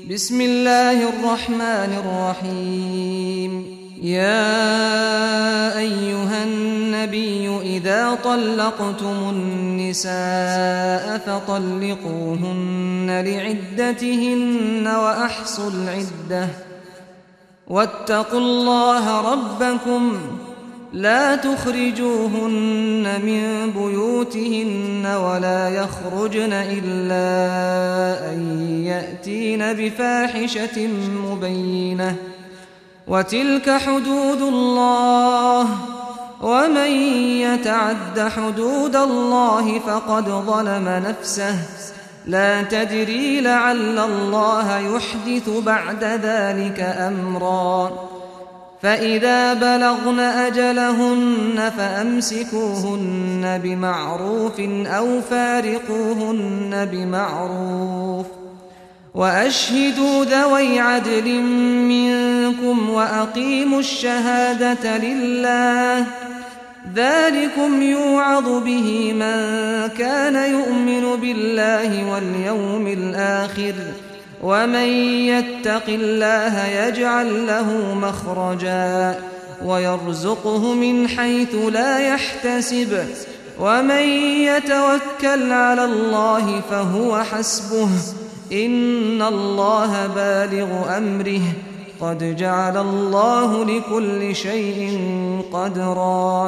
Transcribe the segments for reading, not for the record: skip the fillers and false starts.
بسم الله الرحمن الرحيم. يا أيها النبي إذا طلقتم النساء فطلقوهن لعدتهن وأحصوا العدة واتقوا الله ربكم لا تخرجوهن من بيوتهن ولا يخرجن إلا أن يأتين بفاحشة مبينة وتلك حدود الله ومن يتعد حدود الله فقد ظلم نفسه لا تدري لعل الله يحدث بعد ذلك أمرا فإذا بلغن أجلهن فأمسكوهن بمعروف أو فارقوهن بمعروف وأشهدوا ذوي عدل منكم وأقيموا الشهادة لله ذلكم يوعظ به من كان يؤمن بالله واليوم الآخر ومن يتق الله يجعل له مخرجا ويرزقه من حيث لا يحتسب ومن يتوكل على الله فهو حسبه إن الله بالغ أمره قد جعل الله لكل شيء قدرا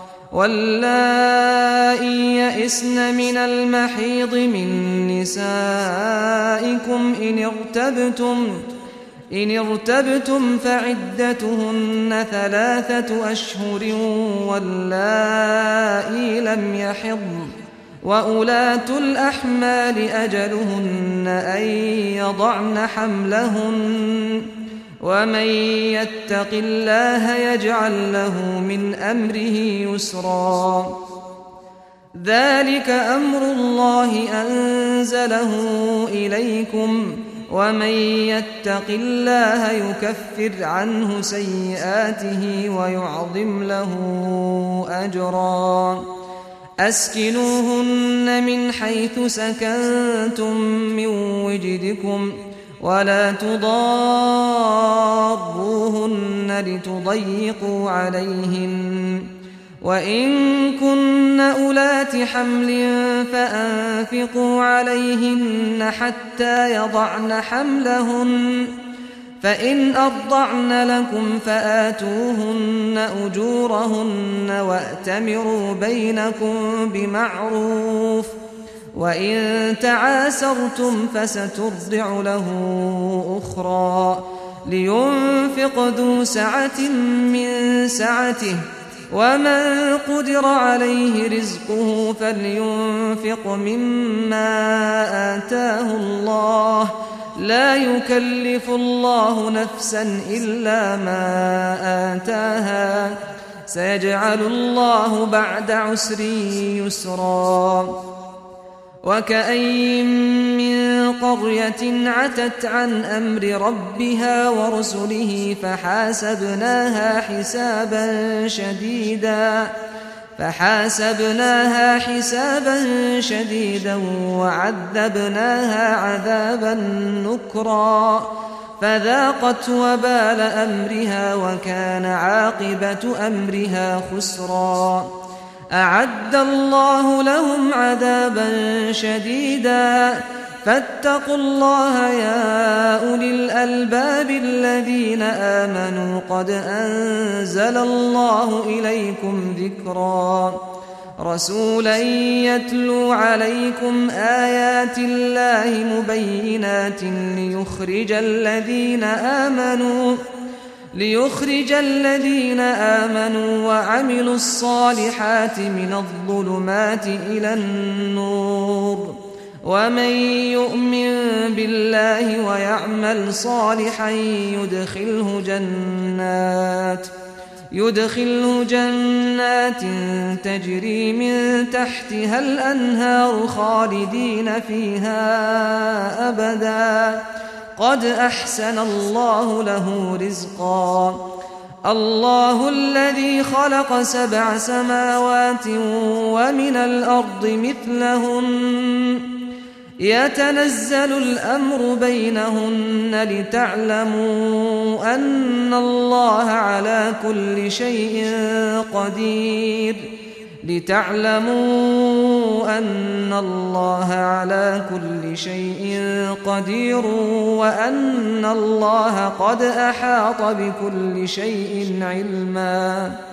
واللائي يئسن من المحيض من نسائكم إن ارتبتم فعدتهن 3 أشهر واللائي لم يحضن وأولاة الأحمال أجلهن أن يضعن حملهن ومن يتق الله يجعل له من أمره يسرا ذلك أمر الله أنزله إليكم ومن يتق الله يكفر عنه سيئاته ويعظم له أجرا أسكنوهن من حيث سكنتم من وجدكم ولا تضاروهن لتضيقوا عليهن وإن كن أولات حمل فأنفقوا عليهن حتى يضعن حملهن فإن أرضعن لكم فآتوهن أجورهن وأتمروا بينكم بمعروف وإن تعاسرتم فسترضع له أخرى لينفق ذو سعة من سعته ومن قدر عليه رزقه فلينفق مما آتاه الله لا يكلف الله نفسا إلا ما آتاها سيجعل الله بعد عسر يسرا وكأين من قرية عتت عن أمر ربها ورسله فحاسبناها حسابا شديدا وعذبناها عذابا نكرا فذاقت وبال أمرها وكان عاقبة أمرها خسرا أعد الله لهم عذابا شديدا فاتقوا الله يا أولي الألباب الذين آمنوا قد أنزل الله إليكم ذكرا رسولا يتلو عليكم آيات الله مبينات ليخرج الذين آمنوا وعملوا الصالحات من الظلمات إلى النور ومن يؤمن بالله ويعمل صالحا يدخله جنات تجري من تحتها الأنهار خالدين فيها أبدا قد أحسن الله له رزقا الله الذي خلق 7 سماوات ومن الأرض مثلهن يتنزل الأمر بينهن لتعلموا أن الله على كل شيء قدير وأن الله قد أحاط بكل شيء علما.